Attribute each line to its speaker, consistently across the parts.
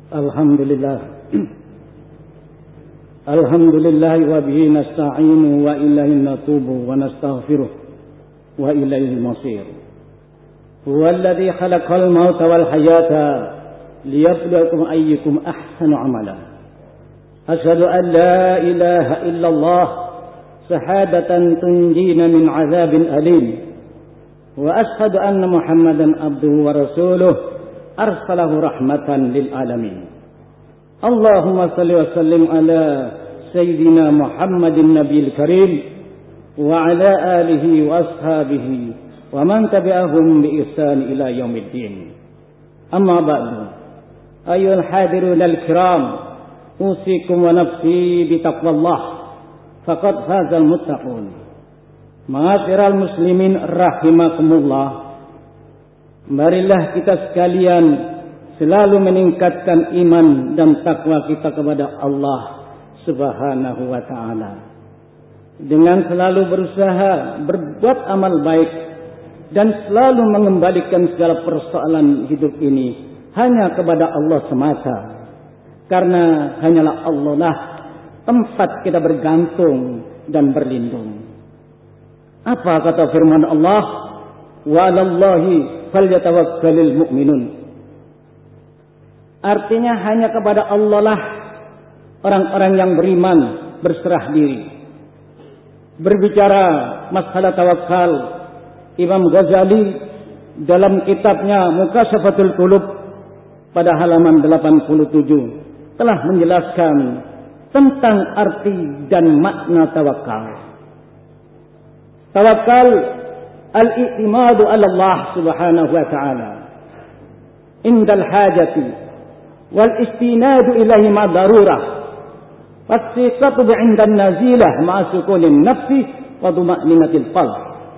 Speaker 1: Alhamdulillah. Alhamdulillah wa bihi nasta'inu wa ilaihi natubu wa nastaghfiruh wa ilaihi al-masir. Huwa alladhi khalaqal mauta wal hayata liyabluwakum ayyukum ahsanu amala. Asyhadu an la ilaha illallah shahadatan tunjina min 'adzabin alim. Wa asyhadu anna Muhammadan abduhu wa rasuluh arsalahu rahmatan lil alamin. Allahumma salli wa sallim ala sayyidina Muhammadin nabiyil karim wa ala alihi wa ashabihi wa man tabi'ahum bi ihsan ila yaumiddin. Amma ba'du. Ayyuhal hadirun al-kiram, usikum wa nafsi bi taqwallah faqad fazal muttaqun. Ma'asyiral muslimin rahimakumullah. Marilah kita sekalian selalu meningkatkan iman dan takwa kita kepada Allah Subhanahu wa ta'ala. Dengan selalu berusaha berbuat amal baik dan selalu mengembalikan segala persoalan hidup ini hanya kepada Allah semata. Karena hanyalah Allah lah tempat kita bergantung dan berlindung. Apa kata firman Allah? Wa 'alallahi falyatawakkalul mu'minun. Artinya hanya kepada Allah lah orang-orang yang beriman berserah diri. Berbicara masalah tawakal, Imam Ghazali dalam kitabnya Mukashafatul Qulub pada halaman 87 telah menjelaskan tentang arti dan makna tawakal. Tawakal al-i'timadu ala Allah subhanahu wa ta'ala indal hajati wal istinadu ilahi ma darurah fasiqatu bi'indan nazilah ma sukunin nafsi wa duma'ninatil qalb.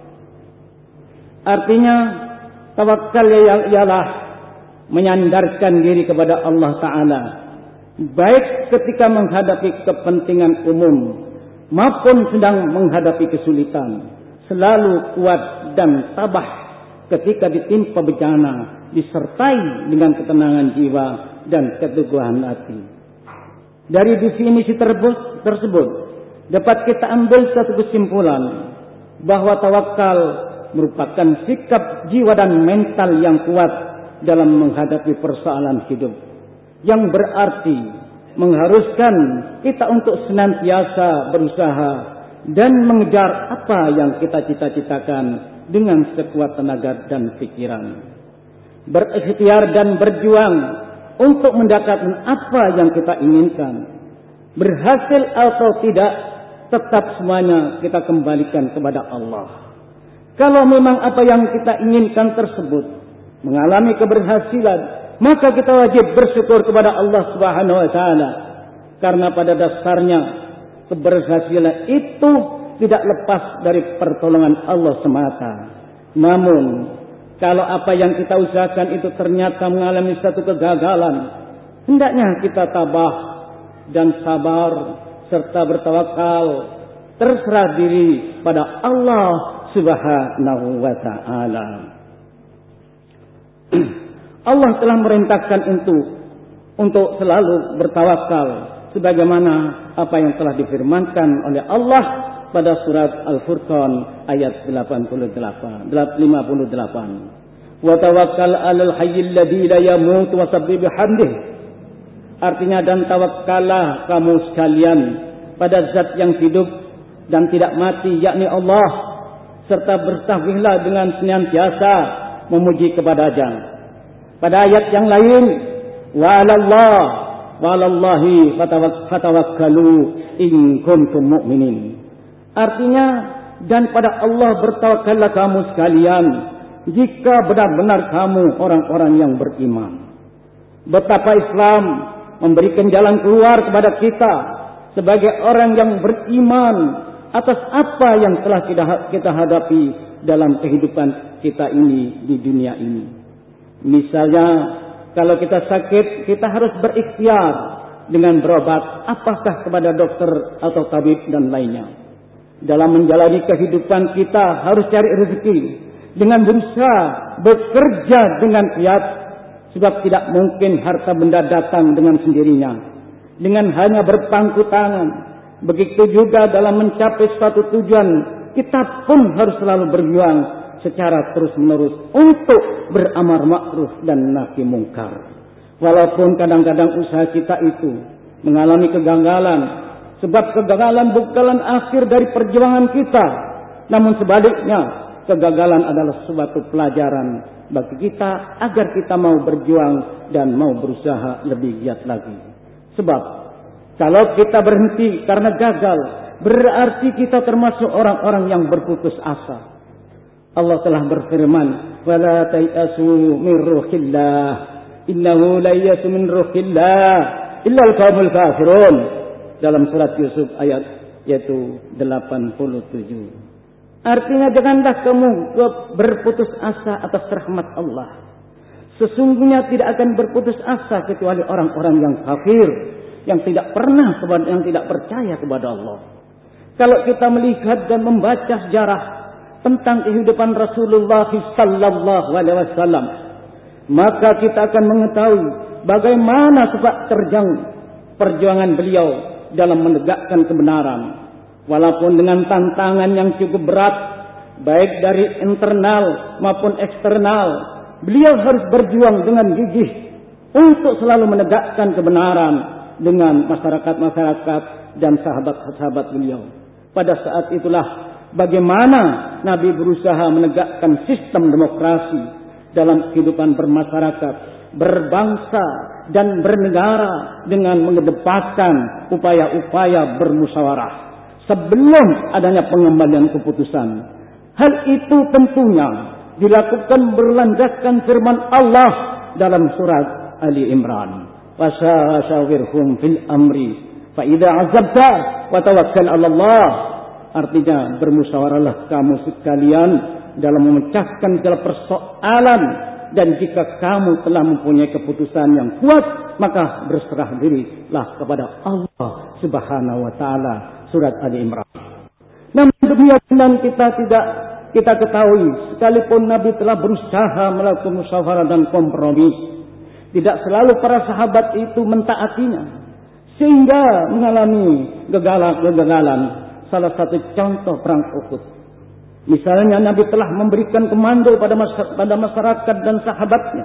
Speaker 1: Artinya tawakal ialah menyandarkan diri kepada Allah Ta'ala baik ketika menghadapi kepentingan umum maupun sedang menghadapi kesulitan. Selalu kuat dan tabah ketika ditimpa bencana, disertai dengan ketenangan jiwa dan keteguhan hati. Dari definisi tersebut dapat kita ambil satu kesimpulan bahwa tawakal merupakan sikap jiwa dan mental yang kuat dalam menghadapi persoalan hidup, yang berarti mengharuskan kita untuk senantiasa berusaha dan mengejar apa yang kita cita-citakan dengan sekuat tenaga dan pikiran. Berikhtiar dan berjuang untuk mendapatkan apa yang kita inginkan. Berhasil atau tidak, tetap semuanya kita kembalikan kepada Allah. Kalau memang apa yang kita inginkan tersebut mengalami keberhasilan, maka kita wajib bersyukur kepada Allah Subhanahu wa ta'ala. Karena pada dasarnya keberhasilan itu tidak lepas dari pertolongan Allah semata. Namun, kalau apa yang kita usahakan itu ternyata mengalami satu kegagalan, hendaknya kita tabah dan sabar serta bertawakal, terserah diri pada Allah Subhanahu wa ta'ala. Allah telah merintahkan untuk selalu bertawakal sebagaimana apa yang telah difirmankan oleh Allah pada surat Al-Furqan ayat 58. Wa tawakkal 'alal hayyil ladzi la yamut wa sabbih bihamdih. Artinya, dan tawakkallah kamu sekalian pada zat yang hidup dan tidak mati, yakni Allah, serta bertasbihlah dengan senantiasa memuji kepada-Nya. Pada ayat yang lain, wa 'alallahi fatawakkalu in kuntum mu'minin. Artinya, dan pada Allah bertawakallah kamu sekalian jika benar-benar kamu orang-orang yang beriman. Betapa Islam memberikan jalan keluar kepada kita sebagai orang yang beriman atas apa yang telah kita hadapi dalam kehidupan kita ini di dunia ini. Misalnya, kalau kita sakit, kita harus berikhtiar dengan berobat, apakah kepada dokter atau tabib dan lainnya. Dalam menjalani kehidupan kita harus cari rezeki dengan berusaha bekerja dengan giat Sebab tidak mungkin harta benda datang dengan sendirinya, dengan hanya berpangku tangan. Begitu juga dalam mencapai suatu tujuan, kita pun harus selalu berjuang secara terus-menerus untuk beramar ma'ruf dan nahi mungkar. Walaupun kadang-kadang usaha kita itu mengalami kegagalan, sebab kegagalan bukan akhir dari perjuangan kita, namun sebaliknya, kegagalan adalah suatu pelajaran bagi kita agar kita mau berjuang dan mau berusaha lebih giat lagi. Sebab kalau kita berhenti karena gagal, berarti kita termasuk orang-orang yang berputus asa. Allah telah berfirman, "Wala tayasu min ruhillah, innahu la yasu min ruhillah illa al-qaumul kafirun." Dalam surat Yusuf ayat yaitu 87. Artinya janganlah kamu berputus asa atas rahmat Allah. Sesungguhnya tidak akan berputus asa kecuali orang-orang yang kafir, yang tidak percaya kepada Allah. Kalau kita melihat dan membaca sejarah tentang kehidupan Rasulullah sallallahu alaihi wasallam, maka kita akan mengetahui bagaimana sepak terjang perjuangan beliau dalam menegakkan kebenaran. Walaupun dengan tantangan yang cukup berat, baik dari internal maupun eksternal, beliau harus berjuang dengan gigih untuk selalu menegakkan kebenaran dengan masyarakat-masyarakat dan sahabat-sahabat beliau. Pada saat itulah bagaimana Nabi berusaha menegakkan sistem demokrasi dalam kehidupan bermasyarakat, berbangsa dan bernegara dengan mengedepankan upaya-upaya bermusyawarah sebelum adanya pengembalian keputusan. Hal itu tentunya dilakukan berlandaskan firman Allah dalam surat Ali Imran, "Wasawirhum fil amri, fa idza azabta wa tawakkal 'ala Allah." Artinya, bermusyawarahlah kamu sekalian dalam memecahkan segala persoalan, dan jika kamu telah mempunyai keputusan yang kuat, maka berserah dirilah kepada Allah Subhanahu wa taala. Surat Ali Imran. Namun demikian kita ketahui, sekalipun Nabi telah berusaha melakukan musyawarah dan kompromi, tidak selalu para sahabat itu mentaatinya, sehingga mengalami kegagalan. Salah satu contoh perang Uhud. Misalnya Nabi telah memberikan komando pada masyarakat dan sahabatnya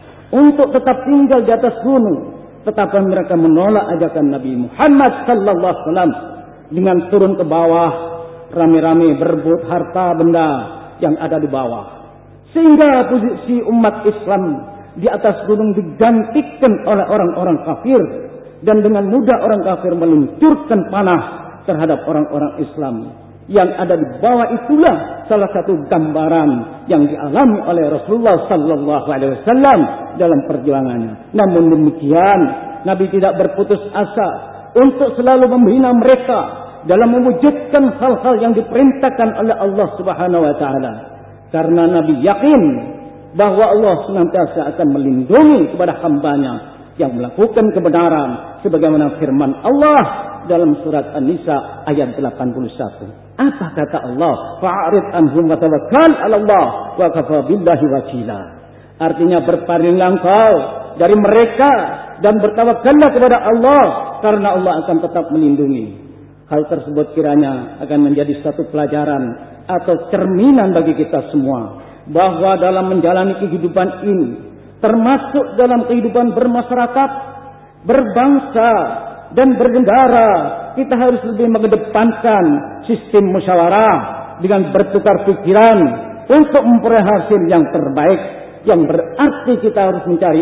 Speaker 1: untuk tetap tinggal di atas gunung, tetapi mereka menolak ajakan Nabi Muhammad sallallahu alaihi wasallam dengan turun ke bawah, rame-rame berebut harta benda yang ada di bawah. Sehingga posisi umat Islam di atas gunung digantikan oleh orang-orang kafir, dan dengan mudah orang kafir meluncurkan panah terhadap orang-orang Islam. Yang ada di bawah itulah salah satu gambaran yang dialami oleh Rasulullah sallallahu alaihi wasallam dalam perjuangannya. Namun demikian, Nabi tidak berputus asa untuk selalu membina mereka dalam mewujudkan hal-hal yang diperintahkan oleh Allah Subhanahu wa taala. Karena Nabi yakin bahwa Allah senantiasa akan melindungi kepada hamba-Nya yang melakukan kebenaran, sebagaimana firman Allah dalam surat An-Nisa ayat 81. Apa kata Allah? Fa'rid anhum wa tawakkal 'ala Allah wa kafa billahi wakila. Artinya, berpalinglah engkau dari mereka dan bertawakallah kepada Allah, karena Allah akan tetap melindungi. Hal tersebut kiranya akan menjadi satu pelajaran atau cerminan bagi kita semua, bahwa dalam menjalani kehidupan ini, termasuk dalam kehidupan bermasyarakat, berbangsa dan bernegara, kita harus lebih mengedepankan sistem musyawarah dengan bertukar pikiran untuk memperoleh hasil yang terbaik, yang berarti kita harus mencari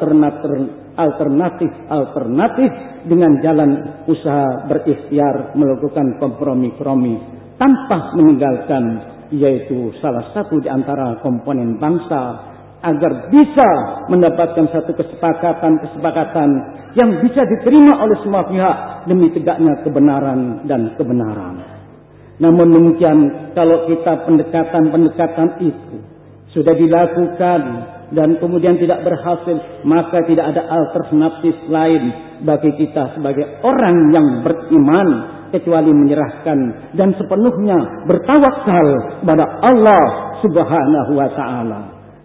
Speaker 1: alternatif dengan jalan usaha berikhtiar melakukan kompromi tanpa meninggalkan yaitu salah satu di antara komponen bangsa, agar bisa mendapatkan satu kesepakatan yang bisa diterima oleh semua pihak demi tegaknya kebenaran dan kebenaran. Namun demikian, kalau kita pendekatan itu sudah dilakukan dan kemudian tidak berhasil, maka tidak ada alternatif lain bagi kita sebagai orang yang beriman kecuali menyerahkan dan sepenuhnya bertawakal kepada Allah Subhanahu wa taala.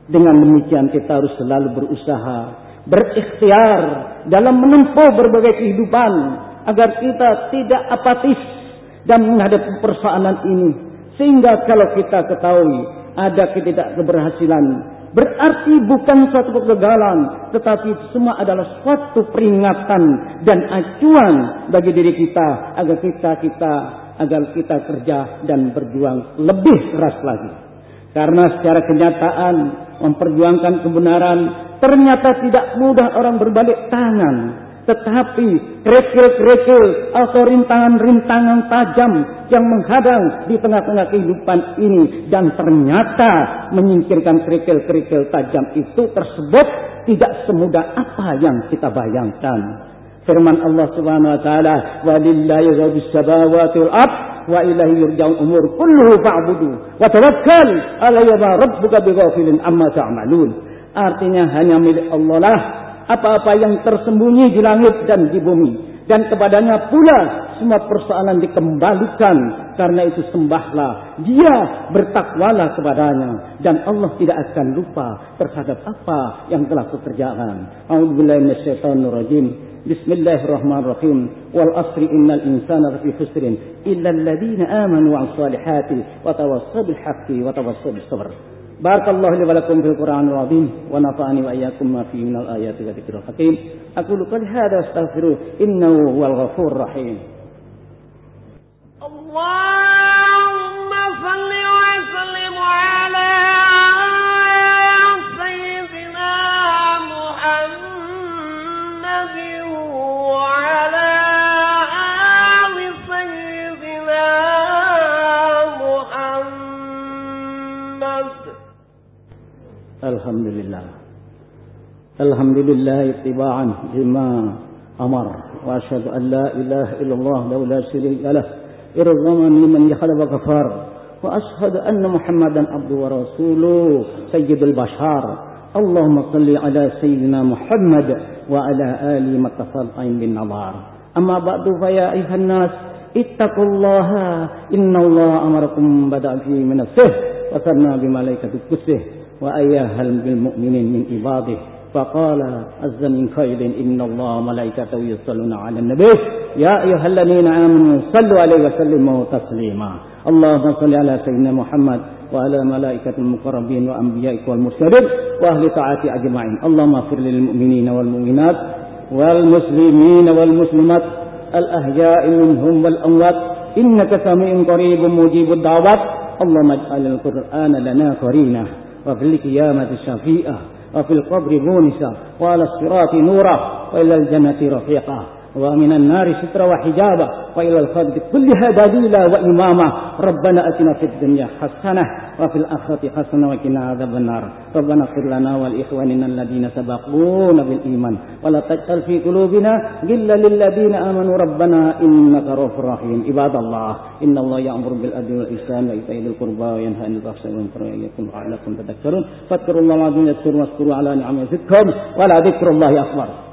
Speaker 1: Dengan demikian kita harus selalu berusaha, berikhtiar dalam menempuh berbagai kehidupan agar kita tidak apatis dan menghadapi persoalan ini. Sehingga kalau kita ketahui ada ketidakberhasilan, berarti bukan suatu kegagalan, tetapi itu semua adalah suatu peringatan dan acuan bagi diri kita agar kita kerja dan berjuang lebih keras lagi. Karena secara kenyataan memperjuangkan kebenaran ternyata tidak mudah orang berbalik tangan. Tetapi kerikil-kerikil atau rintangan-rintangan tajam yang menghadang di tengah-tengah kehidupan ini. Dan ternyata menyingkirkan kerikil-kerikil tajam itu tersebut tidak semudah apa yang kita bayangkan. Firman Allah Subhanahu wa taala, "Walillahi ghaibus samawati wal ardh wa ilaihi yurja'ul umur kulluhu fa'budu wa tawakkal 'alaihi wa rabbuka bighafilin amma ta'malun." Artinya hanya milik Allah lah apa-apa yang tersembunyi di langit dan di bumi, dan kepadanya pula semua persoalan dikembalikan. Karena itu sembahlah Dia, bertakwalah kepadanya, dan Allah tidak akan lupa terhadap apa yang telah kukerjakan. A'udzubillahi minasyaitonir rajim. Bismillahirrahmanirrahim. Wal asri innal insana lafi khusrin illa alladziina aamanu wa 'amilus shalihati wa tawassaw bil haqqi wa tawassaw bis sabr. Barakallahu li wa lakum fil Qur'anil 'azim wa nafa'ani wa iyyakum ma fihi minal ayati wa dzikril hakim. Aqulu qali hadza astaghfiruh innahu huwal ghafurur rahim.
Speaker 2: Allahumma shalli wa sallim ala sayyidina Muhammadin wa ala ali sayyidina Muhammad.
Speaker 1: Alhamdulillah ittiba'an lima amar wa asyhadu an la ilaha illallah la syarika lah irghaman liman yakhla wa ghafar wa asyhadu anna Muhammadan abduhu wa rasuluh sayyidul bashar. Allahumma salli ala sayyidina Muhammad wa ala ali muttafaqin bin nazar. Amma ba'du fa ya ayuhan nas ittaqullaha innallaha amarakum bada'i min as-sih wa sanna bi malaikati qudusih wa ayyahal bil mu'minin min ibadihi. فقال عز من قائل إن الله ملائكته يصلون على النبي يا أيها الذين آمنوا صلوا عليه وسلموا تسليما. اللهم صل على سيدنا محمد وعلى ملائكة المقربين وأنبيائك والمرسلين وأهل طاعة أجمعين. اللهم اغفر للمؤمنين والمؤمنات والمسلمين والمسلمات الأحياء منهم والأموات إنك سميع قريب مجيب الدعوات. اللهم اجعل القرآن لنا قرينا وفي القيامة شفيعا وفي القبر مونسا وعلى الصراط نورا وإلى الجنة رفيقا ومن النار سترا وحجابا وإلى الخلق كلها دليلا وإماما. ربنا أتنا في الدنيا حسنة وفي الآخرة حسنة وقنا عذاب النار. ربنا اغفر لنا ولإخواننا الذين سبقونا بالإيمان ولا تجعل في قلوبنا غلا للذين آمنوا ربنا إنك رؤوف رحيم. عباد الله إن الله يأمر بالعدل والإحسان وإيتاء ذي القربى وينهى عن الفحشاء والمنكر والبغي لعلكم تذكرون. فاذكروا الله العظيم يذكركم واذكروا على نعمه يزدكم ولذكر الله أكبر.